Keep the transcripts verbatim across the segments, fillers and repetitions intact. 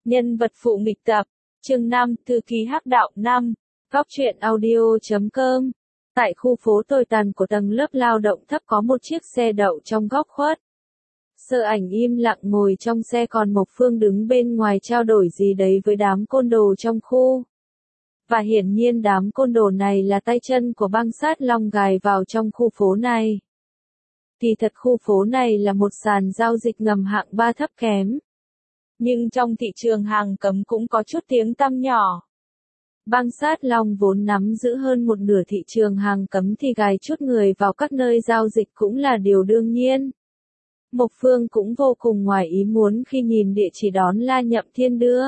Nhân vật phụ nghịch tập, chương năm, thư ký hắc đạo năm, góc truyện audio chấm com. Tại khu phố tồi tàn của tầng lớp lao động thấp có một chiếc xe đậu trong góc khuất. Sơ Ảnh im lặng ngồi trong xe, còn Mộc Phương đứng bên ngoài trao đổi gì đấy với đám côn đồ trong khu. Và hiển nhiên đám côn đồ này là tay chân của băng sát long gài vào trong khu phố này. Kỳ thật khu phố này là một sàn giao dịch ngầm hạng ba thấp kém. Nhưng trong thị trường hàng cấm cũng có chút tiếng tăm nhỏ. Băng sát long vốn nắm giữ hơn một nửa thị trường hàng cấm thì gài chút người vào các nơi giao dịch cũng là điều đương nhiên. Mộc Phương cũng vô cùng ngoài ý muốn khi nhìn địa chỉ đón La Nhậm Thiên đưa.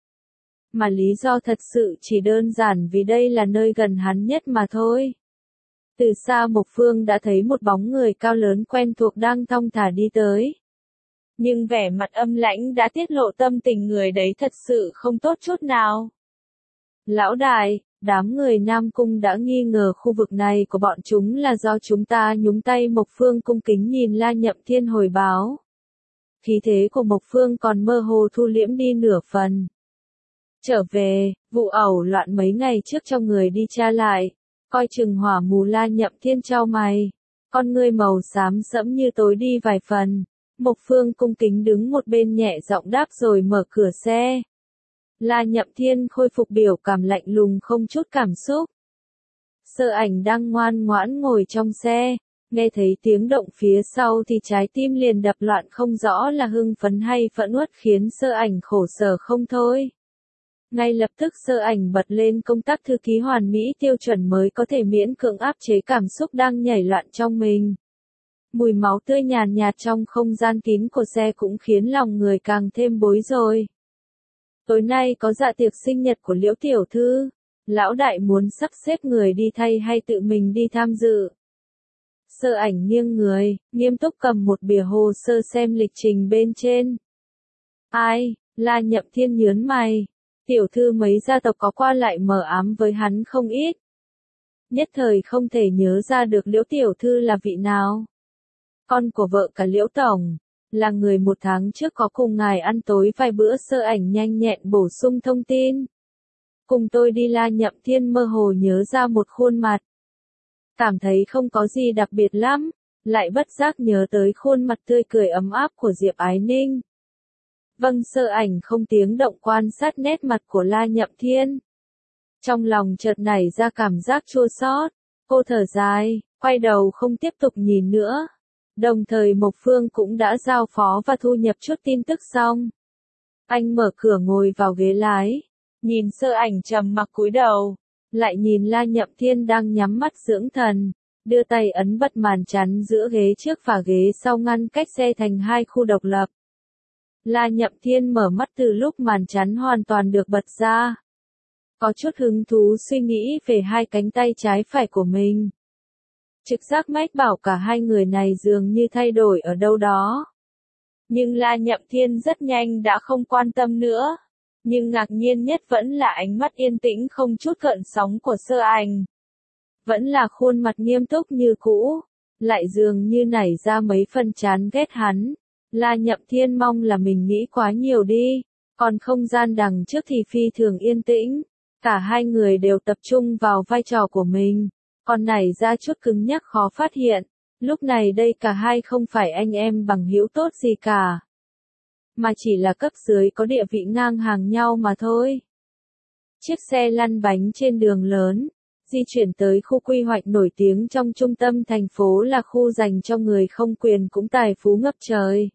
Mà lý do thật sự chỉ đơn giản vì đây là nơi gần hắn nhất mà thôi. Từ xa Mộc Phương đã thấy một bóng người cao lớn quen thuộc đang thong thả đi tới. Nhưng vẻ mặt âm lãnh đã tiết lộ tâm tình người đấy thật sự không tốt chút nào. Lão đại, đám người Nam Cung đã nghi ngờ khu vực này của bọn chúng là do chúng ta nhúng tay. Mộc Phương cung kính nhìn La Nhậm Thiên hồi báo. Khí thế của Mộc Phương còn mơ hồ thu liễm đi nửa phần. Trở về, vụ ẩu loạn mấy ngày trước cho người đi tra lại, coi chừng hỏa mù. La Nhậm Thiên chau mày, con ngươi màu xám sẫm như tối đi vài phần. Mộc Phương cung kính đứng một bên nhẹ giọng đáp rồi mở cửa xe. La Nhậm Thiên khôi phục biểu cảm lạnh lùng không chút cảm xúc. Sơ Ảnh đang ngoan ngoãn ngồi trong xe, nghe thấy tiếng động phía sau thì trái tim liền đập loạn, không rõ là hưng phấn hay phẫn uất khiến Sơ Ảnh khổ sở không thôi. Ngay lập tức Sơ Ảnh bật lên công tắc thư ký hoàn mỹ tiêu chuẩn mới có thể miễn cưỡng áp chế cảm xúc đang nhảy loạn trong mình. Mùi máu tươi nhàn nhạt trong không gian kín của xe cũng khiến lòng người càng thêm bối rối. Tối nay có dạ tiệc sinh nhật của Liễu tiểu thư, lão đại muốn sắp xếp người đi thay hay tự mình đi tham dự? Sơ Ảnh nghiêng người, nghiêm túc cầm một bìa hồ sơ xem lịch trình bên trên. Ai? La Nhậm Thiên nhướng mày. Tiểu thư mấy gia tộc có qua lại mờ ám với hắn không ít. Nhất thời không thể nhớ ra được Liễu tiểu thư là vị nào. Con của vợ cả Liễu tổng, là người một tháng trước có cùng ngài ăn tối vài bữa. Sơ Ảnh nhanh nhẹn bổ sung thông tin. Cùng tôi đi. La Nhậm Thiên mơ hồ nhớ ra một khuôn mặt. Cảm thấy không có gì đặc biệt lắm, lại bất giác nhớ tới khuôn mặt tươi cười ấm áp của Diệp Ái Ninh. Vâng. Sơ Ảnh không tiếng động quan sát nét mặt của La Nhậm Thiên. Trong lòng chợt nảy ra cảm giác chua xót, cô thở dài, quay đầu không tiếp tục nhìn nữa. Đồng thời Mộc Phương cũng đã giao phó và thu nhập chút tin tức xong. Anh mở cửa ngồi vào ghế lái, nhìn Sơ Ảnh trầm mặc cúi đầu, lại nhìn La Nhậm Thiên đang nhắm mắt dưỡng thần, đưa tay ấn bật màn chắn giữa ghế trước và ghế sau ngăn cách xe thành hai khu độc lập. La Nhậm Thiên mở mắt từ lúc màn chắn hoàn toàn được bật ra. Có chút hứng thú suy nghĩ về hai cánh tay trái phải của mình. Trực giác mách bảo cả hai người này dường như thay đổi ở đâu đó. Nhưng La Nhậm Thiên rất nhanh đã không quan tâm nữa. Nhưng ngạc nhiên nhất vẫn là ánh mắt yên tĩnh không chút gợn sóng của Sơ Ảnh. Vẫn là khuôn mặt nghiêm túc như cũ, lại dường như nảy ra mấy phần chán ghét hắn. La Nhậm Thiên mong là mình nghĩ quá nhiều đi, còn không gian đằng trước thì phi thường yên tĩnh. Cả hai người đều tập trung vào vai trò của mình, còn nảy ra chút cứng nhắc khó phát hiện. Lúc này đây cả hai không phải anh em bằng hữu tốt gì cả, mà chỉ là cấp dưới có địa vị ngang hàng nhau mà thôi. Chiếc xe lăn bánh trên đường lớn, di chuyển tới khu quy hoạch nổi tiếng trong trung tâm thành phố, là khu dành cho người không quyền cũng tài phú ngập trời.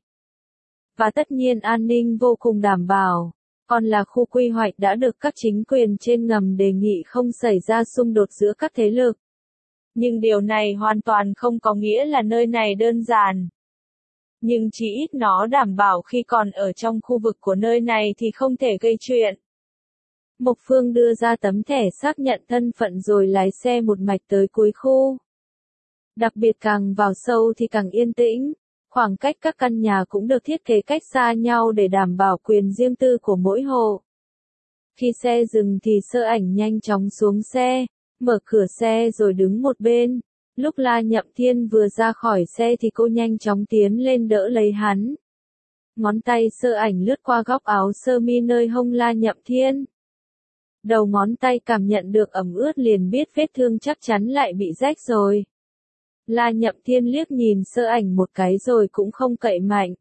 Và tất nhiên an ninh vô cùng đảm bảo, còn là khu quy hoạch đã được các chính quyền trên ngầm đề nghị không xảy ra xung đột giữa các thế lực. Nhưng điều này hoàn toàn không có nghĩa là nơi này đơn giản. Nhưng chỉ ít nó đảm bảo khi còn ở trong khu vực của nơi này thì không thể gây chuyện. Mộc Phương đưa ra tấm thẻ xác nhận thân phận rồi lái xe một mạch tới cuối khu. Đặc biệt càng vào sâu thì càng yên tĩnh, khoảng cách các căn nhà cũng được thiết kế cách xa nhau để đảm bảo quyền riêng tư của mỗi hộ. Khi xe dừng thì Sơ Ảnh nhanh chóng xuống xe, mở cửa xe rồi đứng một bên. Lúc La Nhậm Thiên vừa ra khỏi xe thì cô nhanh chóng tiến lên đỡ lấy hắn. Ngón tay Sơ Ảnh lướt qua góc áo sơ mi nơi hông La Nhậm Thiên. Đầu ngón tay cảm nhận được ẩm ướt liền biết vết thương chắc chắn lại bị rách rồi. La Nhậm Thiên liếc nhìn Sơ Ảnh một cái rồi cũng không cậy mạnh.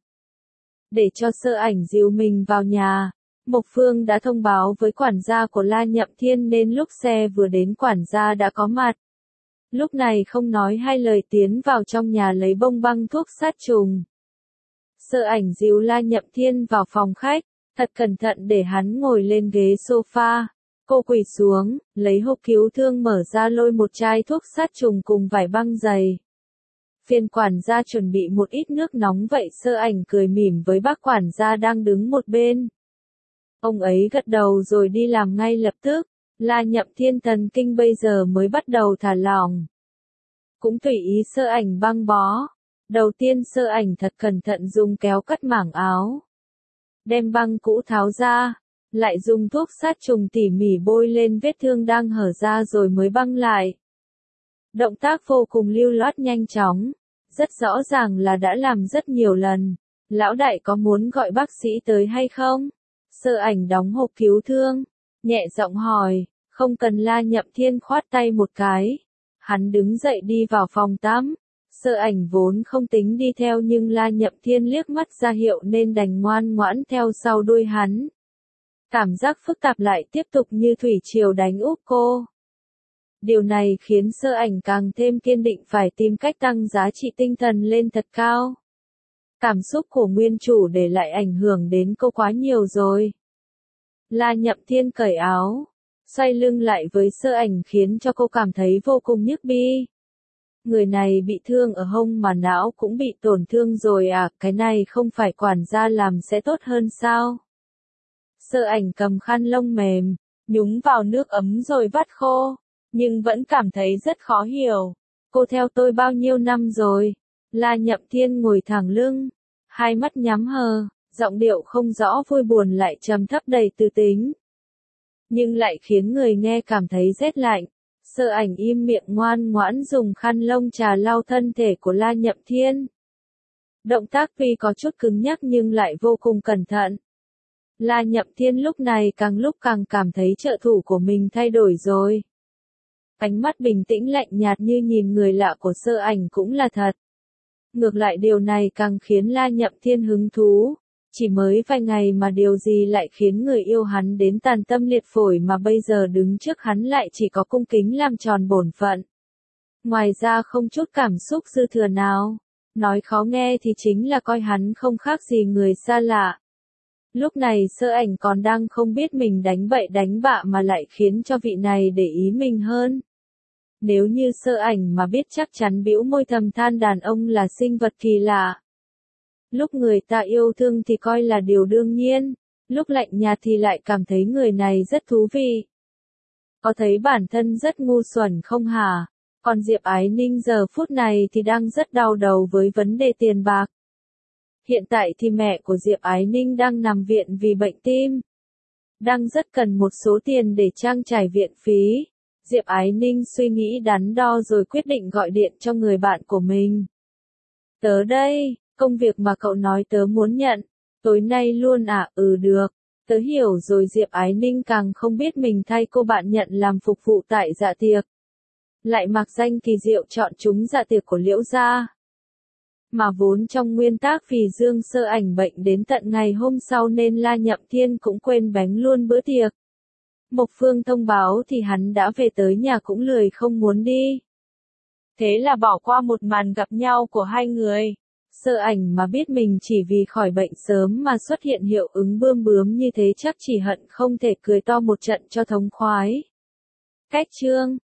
Để cho Sơ Ảnh dìu mình vào nhà, Mộc Phương đã thông báo với quản gia của La Nhậm Thiên nên lúc xe vừa đến quản gia đã có mặt. Lúc này không nói hai lời tiến vào trong nhà lấy bông băng thuốc sát trùng. Sơ Ảnh dìu La Nhậm Thiên vào phòng khách, thật cẩn thận để hắn ngồi lên ghế sofa. Cô quỳ xuống, lấy hộp cứu thương mở ra lôi một chai thuốc sát trùng cùng vải băng dày. Phiên quản gia chuẩn bị một ít nước nóng vậy Sơ Ảnh cười mỉm với bác quản gia đang đứng một bên. Ông ấy gật đầu rồi đi làm ngay lập tức. La Nhậm Thiên thần kinh bây giờ mới bắt đầu thả lỏng. Cũng tùy ý Sơ Ảnh băng bó. Đầu tiên Sơ Ảnh thật cẩn thận dùng kéo cắt mảng áo. Đem băng cũ tháo ra, lại dùng thuốc sát trùng tỉ mỉ bôi lên vết thương đang hở ra rồi mới băng lại. Động tác vô cùng lưu loát nhanh chóng, rất rõ ràng là đã làm rất nhiều lần. Lão đại có muốn gọi bác sĩ tới hay không? Sơ Ảnh đóng hộp cứu thương, nhẹ giọng hỏi, không cần. La Nhậm Thiên khoát tay một cái. Hắn đứng dậy đi vào phòng tắm. Sơ Ảnh vốn không tính đi theo nhưng La Nhậm Thiên liếc mắt ra hiệu nên đành ngoan ngoãn theo sau đuôi hắn. Cảm giác phức tạp lại tiếp tục như thủy triều đánh úp cô. Điều này khiến Sơ Ảnh càng thêm kiên định phải tìm cách tăng giá trị tinh thần lên thật cao. Cảm xúc của nguyên chủ để lại ảnh hưởng đến cô quá nhiều rồi. La Nhậm Thiên cởi áo, xoay lưng lại với Sơ Ảnh khiến cho cô cảm thấy vô cùng nhức bi. Người này bị thương ở hông mà não cũng bị tổn thương rồi à, cái này không phải quản gia làm sẽ tốt hơn sao? Sơ Ảnh cầm khăn lông mềm, nhúng vào nước ấm rồi vắt khô, nhưng vẫn cảm thấy rất khó hiểu. Cô theo tôi bao nhiêu năm rồi? La Nhậm Thiên ngồi thẳng lưng, hai mắt nhắm hờ, giọng điệu không rõ vui buồn lại trầm thấp đầy tư tính. Nhưng lại khiến người nghe cảm thấy rét lạnh. Sơ Ảnh im miệng ngoan ngoãn dùng khăn lông trà lau thân thể của La Nhậm Thiên. Động tác tuy có chút cứng nhắc nhưng lại vô cùng cẩn thận. La Nhậm Thiên lúc này càng lúc càng cảm thấy trợ thủ của mình thay đổi rồi. Ánh mắt bình tĩnh lạnh nhạt như nhìn người lạ của Sơ Ảnh cũng là thật. Ngược lại điều này càng khiến La Nhậm Thiên hứng thú. Chỉ mới vài ngày mà điều gì lại khiến người yêu hắn đến tàn tâm liệt phổi mà bây giờ đứng trước hắn lại chỉ có cung kính làm tròn bổn phận. Ngoài ra không chút cảm xúc dư thừa nào. Nói khó nghe thì chính là coi hắn không khác gì người xa lạ. Lúc này Sơ Ảnh còn đang không biết mình đánh bậy đánh bạ mà lại khiến cho vị này để ý mình hơn. Nếu như Sơ Ảnh mà biết chắc chắn bĩu môi thầm than đàn ông là sinh vật kỳ lạ. Lúc người ta yêu thương thì coi là điều đương nhiên, lúc lạnh nhạt thì lại cảm thấy người này rất thú vị. Có thấy bản thân rất ngu xuẩn không hả? Còn Diệp Ái Ninh giờ phút này thì đang rất đau đầu với vấn đề tiền bạc. Hiện tại thì mẹ của Diệp Ái Ninh đang nằm viện vì bệnh tim. Đang rất cần một số tiền để trang trải viện phí. Diệp Ái Ninh suy nghĩ đắn đo rồi quyết định gọi điện cho người bạn của mình. Tớ đây, công việc mà cậu nói tớ muốn nhận. Tối nay luôn à? Ừ được. Tớ hiểu rồi. Diệp Ái Ninh càng không biết mình thay cô bạn nhận làm phục vụ tại dạ tiệc. Lại mặc danh kỳ diệu chọn chúng dạ tiệc của Liễu gia. Mà vốn trong nguyên tác vì Dương Sơ Ảnh bệnh đến tận ngày hôm sau nên La Nhậm Thiên cũng quên bánh luôn bữa tiệc. Mộc Phương thông báo thì hắn đã về tới nhà cũng lười không muốn đi. Thế là bỏ qua một màn gặp nhau của hai người. Sơ Ảnh mà biết mình chỉ vì khỏi bệnh sớm mà xuất hiện hiệu ứng bươm bướm như thế chắc chỉ hận không thể cười to một trận cho thống khoái. Cách chương